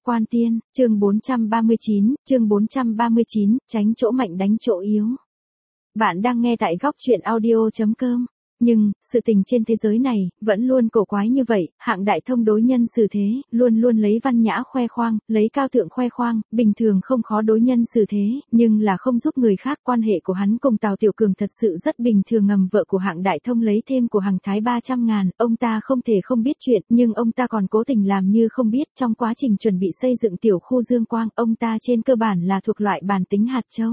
Quan Tiên, chương 439, tránh chỗ mạnh đánh chỗ yếu. Bạn đang nghe tại góc truyện audio.com. Nhưng, sự tình trên thế giới này, vẫn luôn cổ quái như vậy, Hạng Đại Thông đối nhân xử thế, luôn luôn lấy văn nhã khoe khoang, lấy cao thượng khoe khoang, bình thường không khó đối nhân xử thế, nhưng là không giúp người khác. Quan hệ của hắn cùng Tào Tiểu Cường thật sự rất bình thường. Ngầm vợ của Hạng Đại Thông lấy thêm của Hằng Thái 300.000, ông ta không thể không biết chuyện, nhưng ông ta còn cố tình làm như không biết. Trong quá trình chuẩn bị xây dựng tiểu khu Dương Quang, ông ta trên cơ bản là thuộc loại bản tính hạt châu.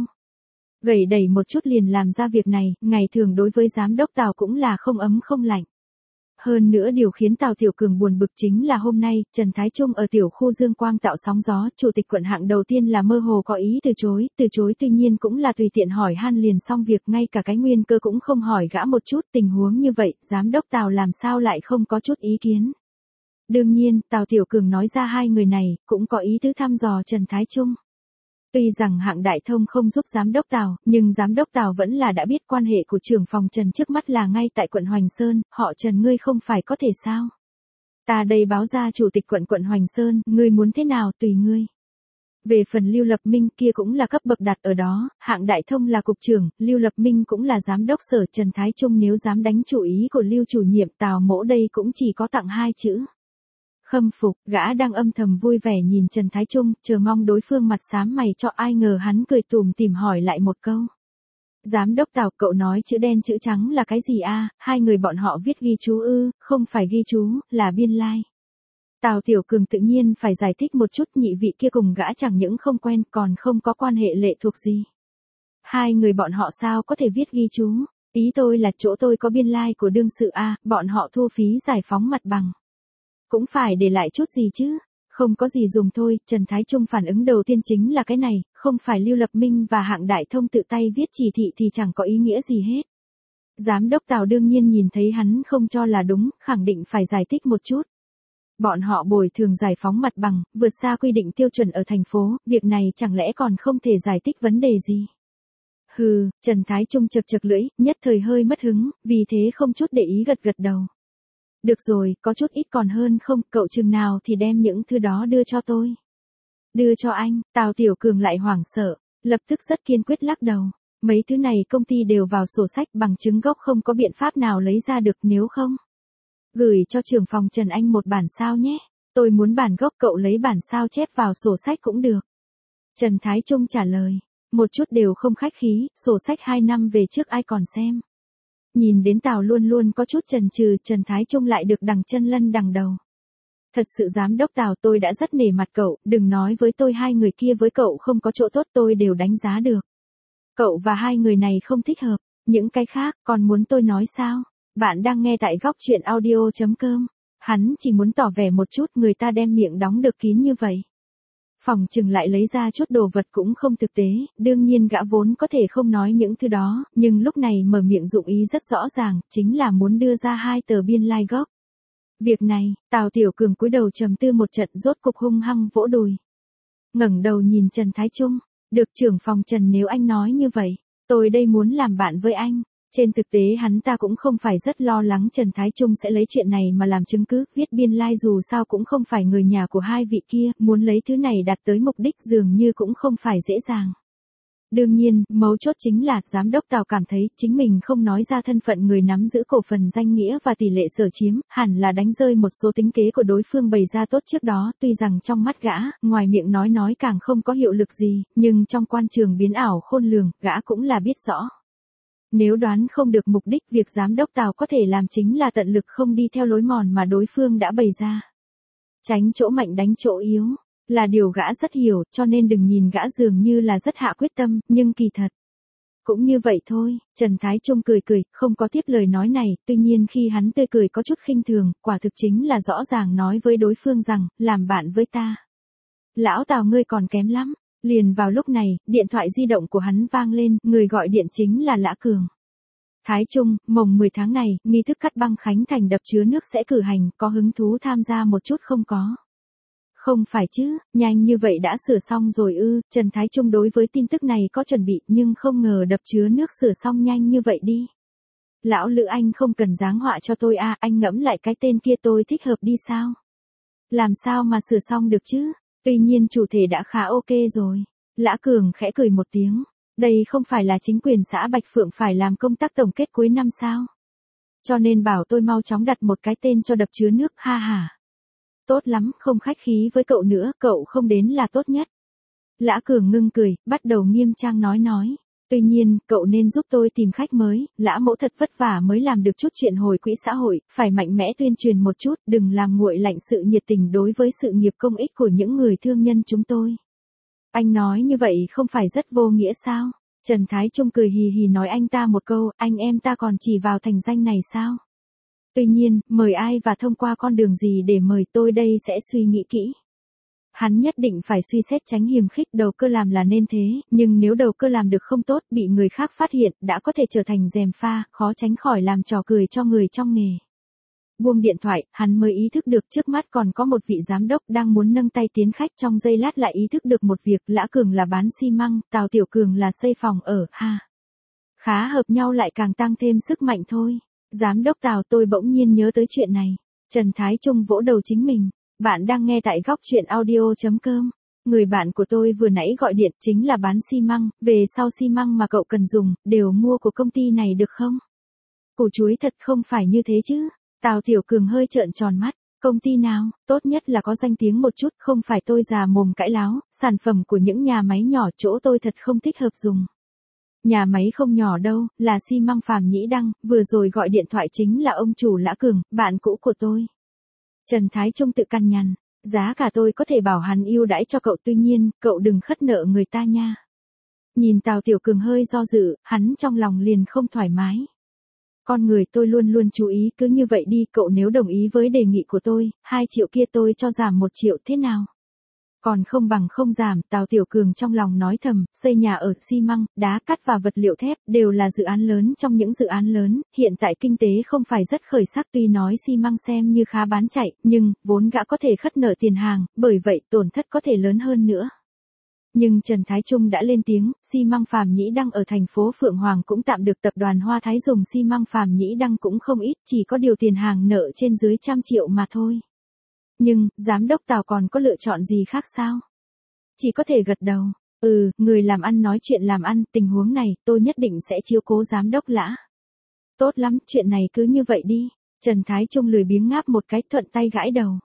Gầy đẩy một chút liền làm ra việc này, ngày thường đối với giám đốc Tào cũng là không ấm không lạnh. Hơn nữa điều khiến Tào Tiểu Cường buồn bực chính là hôm nay, Trần Thái Trung ở tiểu khu Dương Quang tạo sóng gió, chủ tịch quận Hạng đầu tiên là mơ hồ có ý từ chối tuy nhiên cũng là tùy tiện hỏi han liền xong việc, ngay cả cái nguyên cơ cũng không hỏi gã một chút. Tình huống như vậy, giám đốc Tào làm sao lại không có chút ý kiến. Đương nhiên, Tào Tiểu Cường nói ra hai người này, cũng có ý tứ thăm dò Trần Thái Trung. Tuy rằng Hạng Đại Thông không giúp giám đốc Tào, nhưng giám đốc Tào vẫn là đã biết quan hệ của trưởng phòng Trần trước mắt là ngay tại quận Hoành Sơn, họ Trần ngươi không phải có thể sao? Ta đây báo ra chủ tịch quận Hoành Sơn, ngươi muốn thế nào tùy ngươi. Về phần Lưu Lập Minh kia cũng là cấp bậc đặt ở đó, Hạng Đại Thông là cục trưởng, Lưu Lập Minh cũng là giám đốc sở. Trần Thái Trung nếu dám đánh chủ ý của Lưu chủ nhiệm Tào mỗ đây cũng chỉ có tặng hai chữ. Khâm phục. Gã đang âm thầm vui vẻ nhìn Trần Thái Trung, chờ mong đối phương mặt xám mày cho. Ai ngờ hắn cười tủm tỉm hỏi lại một câu. Giám đốc Tào, cậu nói chữ đen chữ trắng là cái gì a? Hai người bọn họ viết ghi chú ư? Không phải ghi chú, là biên lai. Tào Tiểu Cường tự nhiên phải giải thích một chút, nhị vị kia cùng gã chẳng những không quen còn không có quan hệ lệ thuộc gì. Hai người bọn họ sao có thể viết ghi chú? Ý tôi là chỗ tôi có biên lai của đương sự a, bọn họ thu phí giải phóng mặt bằng. Cũng phải để lại chút gì chứ, không có gì dùng thôi. Trần Thái Trung phản ứng đầu tiên chính là cái này, không phải Lưu Lập Minh và Hạng Đại Thông tự tay viết chỉ thị thì chẳng có ý nghĩa gì hết. Giám đốc Tào đương nhiên nhìn thấy hắn không cho là đúng, khẳng định phải giải thích một chút. Bọn họ bồi thường giải phóng mặt bằng, vượt xa quy định tiêu chuẩn ở thành phố, việc này chẳng lẽ còn không thể giải thích vấn đề gì. Hừ, Trần Thái Trung chật lưỡi, nhất thời hơi mất hứng, vì thế không chút để ý gật đầu. Được rồi, có chút ít còn hơn không, cậu chừng nào thì đem những thứ đó đưa cho tôi. Đưa cho anh, Tào Tiểu Cường lại hoảng sợ, lập tức rất kiên quyết lắc đầu. Mấy thứ này công ty đều vào sổ sách, bằng chứng gốc không có biện pháp nào lấy ra được, nếu không. Gửi cho trưởng phòng Trần anh một bản sao nhé, tôi muốn bản gốc, cậu lấy bản sao chép vào sổ sách cũng được. Trần Thái Trung trả lời, một chút đều không khách khí, sổ sách 2 năm về trước ai còn xem. Nhìn đến Tào luôn luôn có chút chần chừ, Trần Thái Trung lại được đằng chân lân đằng đầu. Thật sự giám đốc Tào, tôi đã rất nể mặt cậu, đừng nói với tôi hai người kia với cậu không có chỗ tốt, tôi đều đánh giá được. Cậu và hai người này không thích hợp, những cái khác, còn muốn tôi nói sao? Bạn đang nghe tại góc truyện audio.com. Hắn chỉ muốn tỏ vẻ một chút, người ta đem miệng đóng được kín như vậy. Phòng chừng lại lấy ra chút đồ vật cũng không thực tế, đương nhiên gã vốn có thể không nói những thứ đó, nhưng lúc này mở miệng dụng ý rất rõ ràng, chính là muốn đưa ra 2 tờ biên lai gốc. Việc này, Tào Tiểu Cường cúi đầu trầm tư một trận, rốt cục hung hăng vỗ đùi. Ngẩng đầu nhìn Trần Thái Trung, được trưởng phòng Trần, nếu anh nói như vậy, tôi đây muốn làm bạn với anh. Trên thực tế hắn ta cũng không phải rất lo lắng Trần Thái Trung sẽ lấy chuyện này mà làm chứng cứ, viết biên lai dù sao cũng không phải người nhà của hai vị kia, muốn lấy thứ này đạt tới mục đích dường như cũng không phải dễ dàng. Đương nhiên, mấu chốt chính là, giám đốc Tào cảm thấy, chính mình không nói ra thân phận người nắm giữ cổ phần danh nghĩa và tỷ lệ sở chiếm, hẳn là đánh rơi một số tính kế của đối phương bày ra tốt trước đó, tuy rằng trong mắt gã, ngoài miệng nói càng không có hiệu lực gì, nhưng trong quan trường biến ảo khôn lường, gã cũng là biết rõ. Nếu đoán không được mục đích, việc giám đốc Tào có thể làm chính là tận lực không đi theo lối mòn mà đối phương đã bày ra. Tránh chỗ mạnh đánh chỗ yếu, là điều gã rất hiểu, cho nên đừng nhìn gã dường như là rất hạ quyết tâm, nhưng kỳ thật. Cũng như vậy thôi. Trần Thái Trung cười, không có tiếp lời nói này, tuy nhiên khi hắn tươi cười có chút khinh thường, quả thực chính là rõ ràng nói với đối phương rằng, làm bạn với ta. Lão Tào ngươi còn kém lắm. Liền vào lúc này, điện thoại di động của hắn vang lên, người gọi điện chính là Lã Cường. Thái Trung, mồng 10 tháng này, nghi thức cắt băng khánh thành đập chứa nước sẽ cử hành, có hứng thú tham gia một chút không có? Không phải chứ, nhanh như vậy đã sửa xong rồi ư? Trần Thái Trung đối với tin tức này có chuẩn bị, nhưng không ngờ đập chứa nước sửa xong nhanh như vậy đi. Lão Lữ anh không cần giáng họa cho tôi à, anh ngẫm lại cái tên kia tôi thích hợp đi sao? Làm sao mà sửa xong được chứ? Tuy nhiên chủ thể đã khá ok rồi. Lã Cường khẽ cười một tiếng. Đây không phải là chính quyền xã Bạch Phượng phải làm công tác tổng kết cuối năm sao? Cho nên bảo tôi mau chóng đặt một cái tên cho đập chứa nước, ha ha. Tốt lắm, không khách khí với cậu nữa, cậu không đến là tốt nhất. Lã Cường ngưng cười, bắt đầu nghiêm trang nói. Tuy nhiên, cậu nên giúp tôi tìm khách mới, Lã mẫu thật vất vả mới làm được chút chuyện hồi quỹ xã hội, phải mạnh mẽ tuyên truyền một chút, đừng làm nguội lạnh sự nhiệt tình đối với sự nghiệp công ích của những người thương nhân chúng tôi. Anh nói như vậy không phải rất vô nghĩa sao? Trần Thái Trung cười hì hì nói anh ta một câu, anh em ta còn chỉ vào thành danh này sao? Tuy nhiên, mời ai và thông qua con đường gì để mời tôi đây sẽ suy nghĩ kỹ. Hắn nhất định phải suy xét tránh hiềm khích, đầu cơ làm là nên thế, nhưng nếu đầu cơ làm được không tốt, bị người khác phát hiện, đã có thể trở thành gièm pha, khó tránh khỏi làm trò cười cho người trong nghề. Buông điện thoại, hắn mới ý thức được trước mắt còn có một vị giám đốc đang muốn nâng tay tiến khách, trong giây lát lại ý thức được một việc, Lã Cường là bán xi măng, Tào Tiểu Cường là xây phòng ở, ha. Khá hợp nhau lại càng tăng thêm sức mạnh thôi. Giám đốc Tào, tôi bỗng nhiên nhớ tới chuyện này. Trần Thái Trung vỗ đầu chính mình. Bạn đang nghe tại góc truyện audio.com. Người bạn của tôi vừa nãy gọi điện chính là bán xi măng, về sau xi măng mà cậu cần dùng, đều mua của công ty này được không? Củ chuối thật không phải như thế chứ. Tào Tiểu Cường hơi trợn tròn mắt. Công ty nào, tốt nhất là có danh tiếng một chút, không phải tôi già mồm cãi láo, sản phẩm của những nhà máy nhỏ chỗ tôi thật không thích hợp dùng. Nhà máy không nhỏ đâu, là xi măng Phàm Nhĩ Đăng, vừa rồi gọi điện thoại chính là ông chủ Lã Cường, bạn cũ của tôi. Trần Thái Trung tự căn nhằn, giá cả tôi có thể bảo hắn ưu đãi cho cậu, tuy nhiên, cậu đừng khất nợ người ta nha. Nhìn Tào Tiểu Cường hơi do dự, hắn trong lòng liền không thoải mái. Con người tôi luôn luôn chú ý, cứ như vậy đi, cậu nếu đồng ý với đề nghị của tôi, 2 triệu kia tôi cho giảm 1 triệu thế nào? Còn không bằng không giảm, Tào Tiểu Cường trong lòng nói thầm, xây nhà ở, xi măng, đá cắt và vật liệu thép, đều là dự án lớn trong những dự án lớn, hiện tại kinh tế không phải rất khởi sắc, tuy nói xi măng xem như khá bán chạy, nhưng, vốn gã có thể khất nợ tiền hàng, bởi vậy tổn thất có thể lớn hơn nữa. Nhưng Trần Thái Trung đã lên tiếng, xi măng Phàm Nhĩ Đăng ở thành phố Phượng Hoàng cũng tạm được, tập đoàn Hoa Thái dùng xi măng Phàm Nhĩ Đăng cũng không ít, chỉ có điều tiền hàng nợ trên dưới 100 triệu mà thôi. Nhưng, giám đốc Tào còn có lựa chọn gì khác sao? Chỉ có thể gật đầu. Người làm ăn nói chuyện làm ăn, tình huống này, tôi nhất định sẽ chiếu cố giám đốc Lã. Tốt lắm, chuyện này cứ như vậy đi. Trần Thái Trung lười biếng ngáp một cái, thuận tay gãi đầu.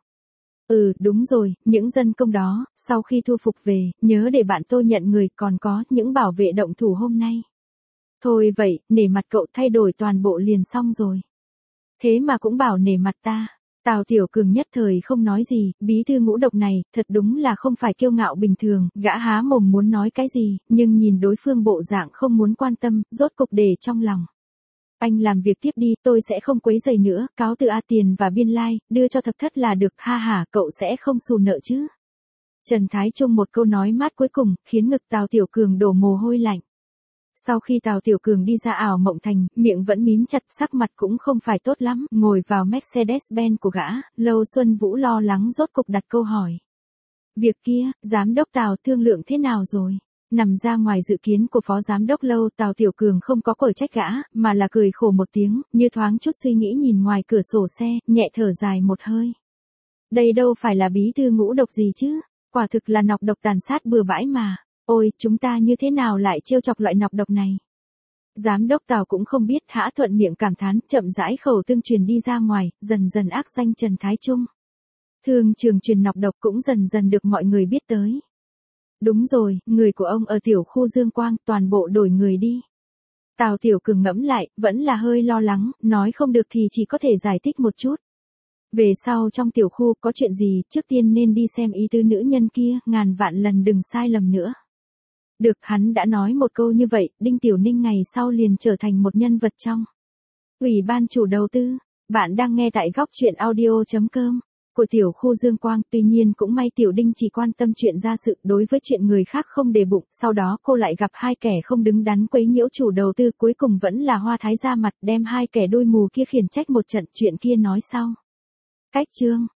Đúng rồi, những dân công đó, sau khi thu phục về, nhớ để bạn tôi nhận người, còn có, những bảo vệ động thủ hôm nay. Thôi vậy, nể mặt cậu, thay đổi toàn bộ liền xong rồi. Thế mà cũng bảo nể mặt ta. Tào Tiểu Cường nhất thời không nói gì, bí thư ngũ độc này, thật đúng là không phải kiêu ngạo bình thường, gã há mồm muốn nói cái gì, nhưng nhìn đối phương bộ dạng không muốn quan tâm, rốt cục để trong lòng. Anh làm việc tiếp đi, tôi sẽ không quấy rầy nữa, cáo từ tiền và biên lai, đưa cho thập thất là được, ha ha, cậu sẽ không xù nợ chứ. Trần Thái Trung một câu nói mát cuối cùng, khiến ngực Tào Tiểu Cường đổ mồ hôi lạnh. Sau khi Tào Tiểu Cường đi ra ảo mộng thành, miệng vẫn mím chặt, sắc mặt cũng không phải tốt lắm, ngồi vào Mercedes-Benz của gã, Lâu Xuân Vũ lo lắng rốt cục đặt câu hỏi. Việc kia, giám đốc Tào thương lượng thế nào rồi? Nằm ra ngoài dự kiến của phó giám đốc Lâu, Tào Tiểu Cường không có quở trách gã, mà là cười khổ một tiếng, như thoáng chút suy nghĩ nhìn ngoài cửa sổ xe, nhẹ thở dài một hơi. Đây đâu phải là bí thư ngũ độc gì chứ, quả thực là nọc độc tàn sát bừa bãi mà. Ôi, chúng ta như thế nào lại trêu chọc loại nọc độc này? Giám đốc Tào cũng không biết, hã thuận miệng cảm thán, chậm rãi khẩu tương truyền đi ra ngoài, dần dần ác danh Trần Thái Trung. Thương trường truyền nọc độc cũng dần dần được mọi người biết tới. Đúng rồi, người của ông ở tiểu khu Dương Quang, toàn bộ đổi người đi. Tào Tiểu Cường ngẫm lại, vẫn là hơi lo lắng, nói không được thì chỉ có thể giải thích một chút. Về sau trong tiểu khu có chuyện gì, trước tiên nên đi xem ý tứ nữ nhân kia, ngàn vạn lần đừng sai lầm nữa. Được, hắn đã nói một câu như vậy, Đinh Tiểu Ninh ngày sau liền trở thành một nhân vật trong Ủy ban chủ đầu tư. Bạn đang nghe tại góc truyện audio.com của tiểu khu Dương Quang, tuy nhiên cũng may Tiểu Đinh chỉ quan tâm chuyện gia sự, đối với chuyện người khác không để bụng, sau đó cô lại gặp 2 kẻ không đứng đắn quấy nhiễu chủ đầu tư, cuối cùng vẫn là Hoa Thái ra mặt, đem 2 kẻ đôi mù kia khiển trách một trận, chuyện kia nói sau. Cách chương